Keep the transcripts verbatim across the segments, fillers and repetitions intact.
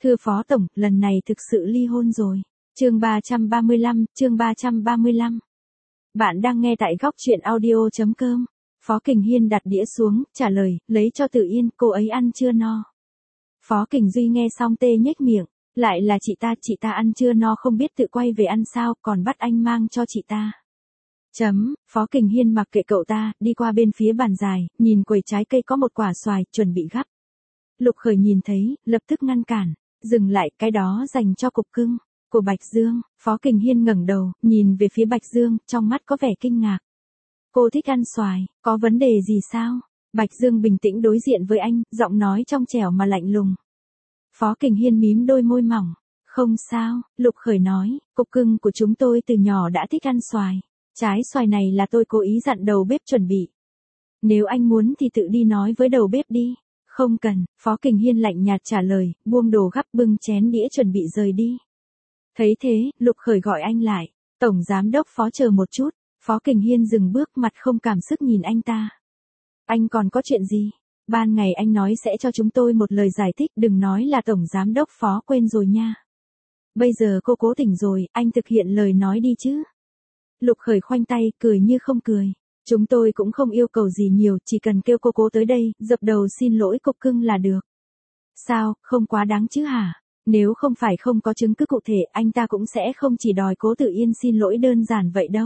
Thưa Phó Tổng, lần này thực sự ly hôn rồi. Chương ba trăm ba mươi lăm, chương ba trăm ba mươi lăm. Bạn đang nghe tại góc truyện audio chấm com. Phó Kình Hiên đặt đĩa xuống, trả lời, lấy cho Tự Yên, cô ấy ăn chưa no. Phó Kình Duy nghe xong tê nhếch miệng, lại là chị ta, chị ta ăn chưa no không biết tự quay về ăn sao, còn bắt anh mang cho chị ta. Chấm, Phó Kình Hiên mặc kệ cậu ta, đi qua bên phía bàn dài, nhìn quầy trái cây có một quả xoài, chuẩn bị gắp. Lục Khởi nhìn thấy, lập tức ngăn cản, dừng lại, cái đó dành cho cục cưng của Bạch Dương. Phó Kình Hiên ngẩng đầu, nhìn về phía Bạch Dương, trong mắt có vẻ kinh ngạc. Cô thích ăn xoài, có vấn đề gì sao? Bạch Dương bình tĩnh đối diện với anh, giọng nói trong trẻo mà lạnh lùng. Phó Kình Hiên mím đôi môi mỏng. Không sao, Lục Khởi nói, cục cưng của chúng tôi từ nhỏ đã thích ăn xoài. Trái xoài này là tôi cố ý dặn đầu bếp chuẩn bị. Nếu anh muốn thì tự đi nói với đầu bếp đi. Không cần, Phó Kình Hiên lạnh nhạt trả lời, buông đồ gắp bưng chén đĩa chuẩn bị rời đi. Thấy thế, Lục Khởi gọi anh lại. Tổng Giám đốc Phó chờ một chút. Phó Kình Hiên dừng bước, mặt không cảm sức nhìn anh ta. Anh còn có chuyện gì? Ban ngày anh nói sẽ cho chúng tôi một lời giải thích, đừng nói là Tổng Giám đốc Phó quên rồi nha. Bây giờ cô cố tình rồi, anh thực hiện lời nói đi chứ. Lục Khởi khoanh tay, cười như không cười. Chúng tôi cũng không yêu cầu gì nhiều, chỉ cần kêu cô cố tới đây, dập đầu xin lỗi cục cưng là được. Sao, không quá đáng chứ hả? Nếu không phải không có chứng cứ cụ thể, anh ta cũng sẽ không chỉ đòi Cố Tự Yên xin lỗi đơn giản vậy đâu.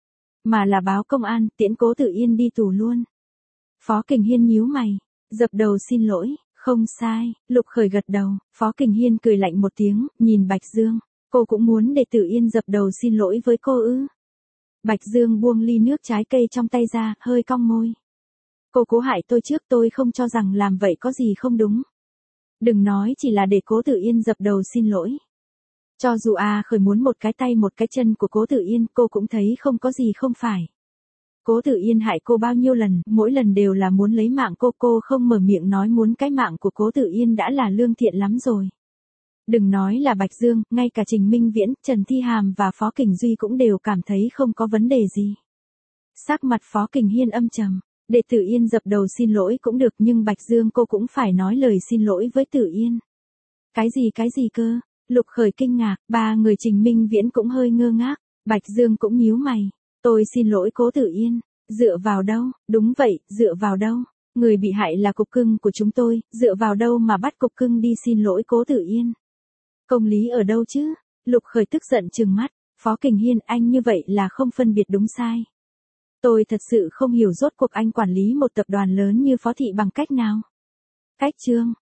Mà là báo công an, tiễn Cố Tự Yên đi tù luôn. Phó Kình Hiên nhíu mày, dập đầu xin lỗi, không sai, Lục Khởi gật đầu. Phó Kình Hiên cười lạnh một tiếng, nhìn Bạch Dương, cô cũng muốn để Tự Yên dập đầu xin lỗi với cô ư? Bạch Dương buông ly nước trái cây trong tay ra, hơi cong môi. Cô cố hại tôi trước, tôi không cho rằng làm vậy có gì không đúng. Đừng nói chỉ là để Cố Tự Yên dập đầu xin lỗi. Cho dù A Khởi muốn một cái tay một cái chân của Cố Tự Yên, cô cũng thấy không có gì không phải. Cố Tự Yên hại cô bao nhiêu lần, mỗi lần đều là muốn lấy mạng cô, cô không mở miệng nói muốn cái mạng của Cố Tự Yên đã là lương thiện lắm rồi. Đừng nói là Bạch Dương, ngay cả Trình Minh Viễn, Trần Thi Hàm và Phó Kình Duy cũng đều cảm thấy không có vấn đề gì. Sắc mặt Phó Kình Hiên âm trầm, để Tự Yên dập đầu xin lỗi cũng được, nhưng Bạch Dương cô cũng phải nói lời xin lỗi với Tự Yên. Cái gì cái gì cơ? Lục Khởi kinh ngạc, ba người Trình Minh Viễn cũng hơi ngơ ngác, Bạch Dương cũng nhíu mày. Tôi xin lỗi Cố Tự Yên, dựa vào đâu? Đúng vậy, dựa vào đâu? Người bị hại là cục cưng của chúng tôi, dựa vào đâu mà bắt cục cưng đi xin lỗi Cố Tự Yên? Công lý ở đâu chứ? Lục Khởi tức giận trừng mắt. Phó Kình Hiên, anh như vậy là không phân biệt đúng sai. Tôi thật sự không hiểu rốt cuộc anh quản lý một tập đoàn lớn như Phó Thị bằng cách nào. Cách chương,